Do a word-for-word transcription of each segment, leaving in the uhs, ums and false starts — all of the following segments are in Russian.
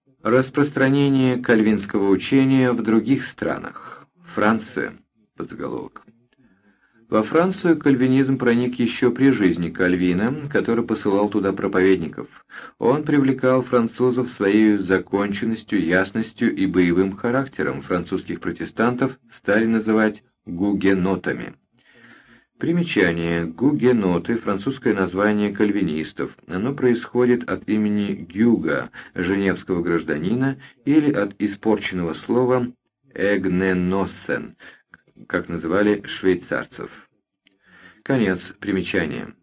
Распространение кальвинского учения в других странах. Франция. Подзаголовок. Во Францию кальвинизм проник еще при жизни Кальвина, который посылал туда проповедников. Он привлекал французов своей законченностью, ясностью и боевым характером. Французских протестантов стали называть гугенотами. Примечание. Гугеноты – французское название кальвинистов. Оно происходит от имени Гюга, женевского гражданина, или от испорченного слова «эгненоссен», как называли швейцарцев. Конец примечания.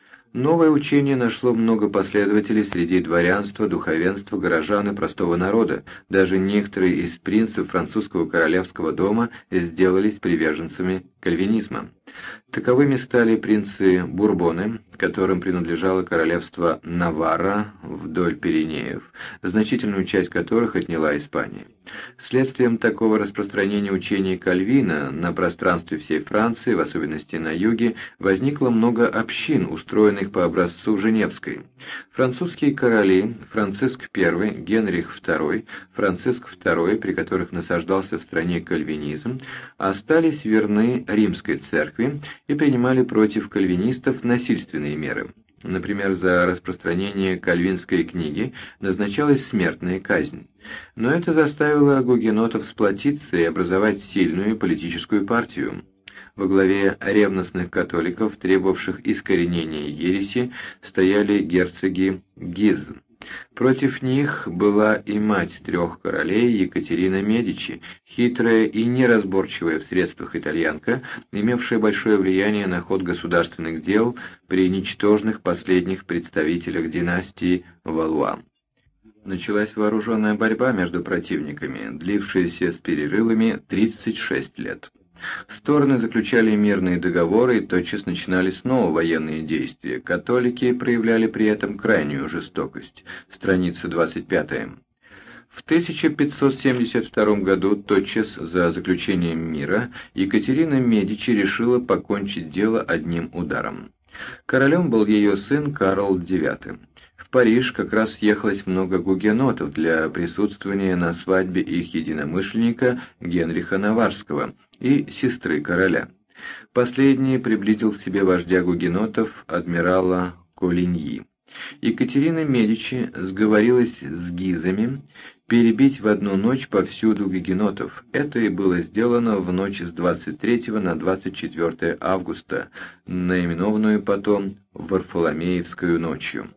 Новое учение нашло много последователей среди дворянства, духовенства, горожан и простого народа. Даже некоторые из принцев французского королевского дома сделались приверженцами кальвинизма. Таковыми стали принцы Бурбоны, которым принадлежало королевство Наварра вдоль Пиренеев, значительную часть которых отняла Испания. Следствием такого распространения учения Кальвина на пространстве всей Франции, в особенности на юге, возникло много общин, устроенных по образцу Женевской. Французские короли Франциск I, Генрих второй, Франциск второй, при которых насаждался в стране кальвинизм, остались верны римской церкви и принимали против кальвинистов насильственные меры. Например, за распространение кальвинской книги назначалась смертная казнь. Но это заставило гугенотов сплотиться и образовать сильную политическую партию. Во главе ревностных католиков, требовавших искоренения ереси, стояли герцоги Гиз. Против них была и мать трех королей Екатерина Медичи, хитрая и неразборчивая в средствах итальянка, имевшая большое влияние на ход государственных дел при ничтожных последних представителях династии Валуа. Началась вооруженная борьба между противниками, длившаяся с перерывами тридцать шесть лет. Стороны заключали мирные договоры и тотчас начинали снова военные действия. Католики проявляли при этом крайнюю жестокость. Страница двадцать пятая. В тысяча пятьсот семьдесят втором году, тотчас за заключением мира, Екатерина Медичи решила покончить дело одним ударом. Королем был ее сын Карл девятый. В Париж как раз съехалось много гугенотов для присутствования на свадьбе их единомышленника Генриха Наварского и сестры короля. Последний приблизил к себе вождя гугенотов, адмирала Колиньи. Екатерина Медичи сговорилась с гизами перебить в одну ночь повсюду гугенотов. Это и было сделано в ночь с двадцать третьего на двадцать четвёртое августа, наименованную потом Варфоломеевскую ночью.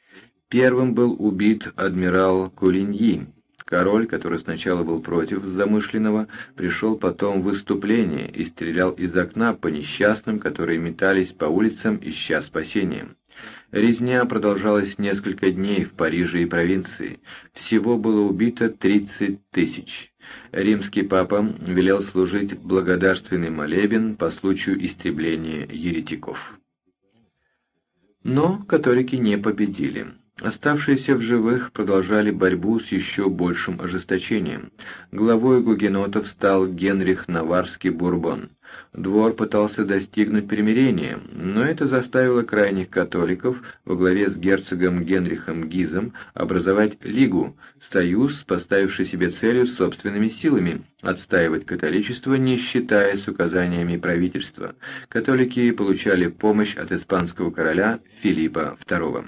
Первым был убит адмирал Колиньи. Король, который сначала был против замышленного, пришел потом в выступление и стрелял из окна по несчастным, которые метались по улицам, ища спасения. Резня продолжалась несколько дней в Париже и провинции. Всего было убито тридцать тысяч. Римский папа велел служить благодарственный молебен по случаю истребления еретиков. Но католики не победили. Оставшиеся в живых продолжали борьбу с еще большим ожесточением. Главой гугенотов стал Генрих Наварский Бурбон. Двор пытался достигнуть примирения, но это заставило крайних католиков во главе с герцогом Генрихом Гизом образовать Лигу, союз, поставивший себе целью собственными силами отстаивать католичество, не считаясь указаниями правительства. Католики получали помощь от испанского короля Филиппа второго.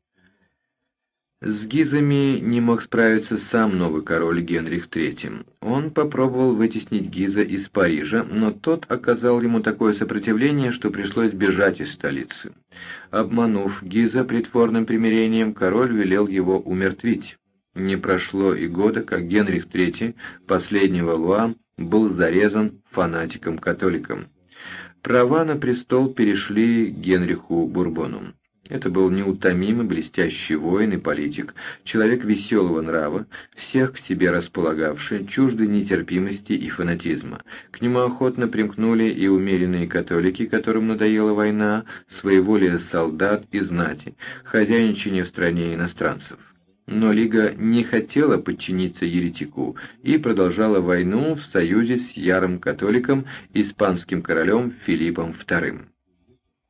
С гизами не мог справиться сам новый король Генрих третий. Он попробовал вытеснить Гиза из Парижа, но тот оказал ему такое сопротивление, что пришлось бежать из столицы. Обманув Гиза притворным примирением, король велел его умертвить. Не прошло и года, как Генрих третий, последний Валуа, был зарезан фанатиком-католиком. Права на престол перешли Генриху Бурбону. Это был неутомимый, блестящий воин и политик, человек веселого нрава, всех к себе располагавший, чуждый нетерпимости и фанатизма. К нему охотно примкнули и умеренные католики, которым надоела война, своеволие солдат и знати, хозяйничание в стране иностранцев. Но Лига не хотела подчиниться еретику и продолжала войну в союзе с ярым католиком, испанским королем Филиппом вторым.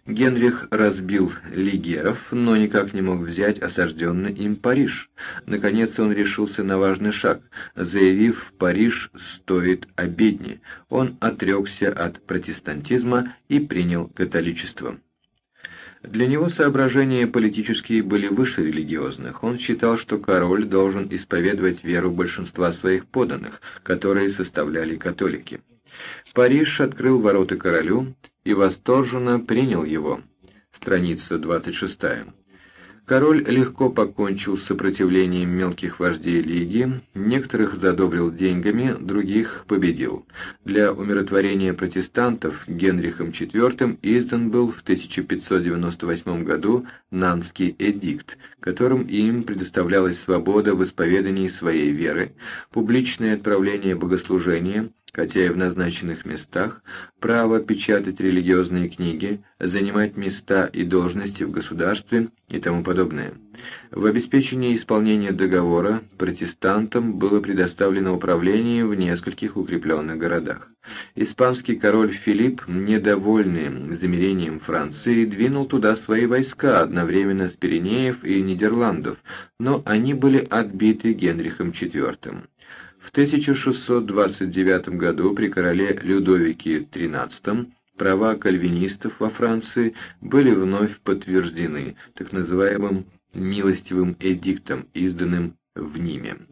Генрих разбил лигеров, но никак не мог взять осажденный им Париж. Наконец он решился на важный шаг, заявив: «Париж стоит обедни». Он отрекся от протестантизма и принял католичество. Для него соображения политические были выше религиозных. Он считал, что король должен исповедовать веру большинства своих подданных, которые составляли католики. Париж открыл ворота королю и восторженно принял его. Страница двадцать шестая. Король легко покончил с сопротивлением мелких вождей Лиги, некоторых задобрил деньгами, других победил. Для умиротворения протестантов Генрихом четвёртым издан был в тысяча пятьсот девяносто восьмом году Нанский эдикт, которым им предоставлялась свобода в исповедании своей веры, публичное отправление богослужения, хотя и в назначенных местах, право печатать религиозные книги, занимать места и должности в государстве и тому подобное. В обеспечении исполнения договора протестантам было предоставлено управление в нескольких укрепленных городах. Испанский король Филипп, недовольный замирением Франции, двинул туда свои войска одновременно с Пиренеев и Нидерландов, но они были отбиты Генрихом четвёртым. В тысяча шестьсот двадцать девятом году при короле Людовике тринадцатом права кальвинистов во Франции были вновь подтверждены так называемым «милостивым эдиктом», изданным в Ниме.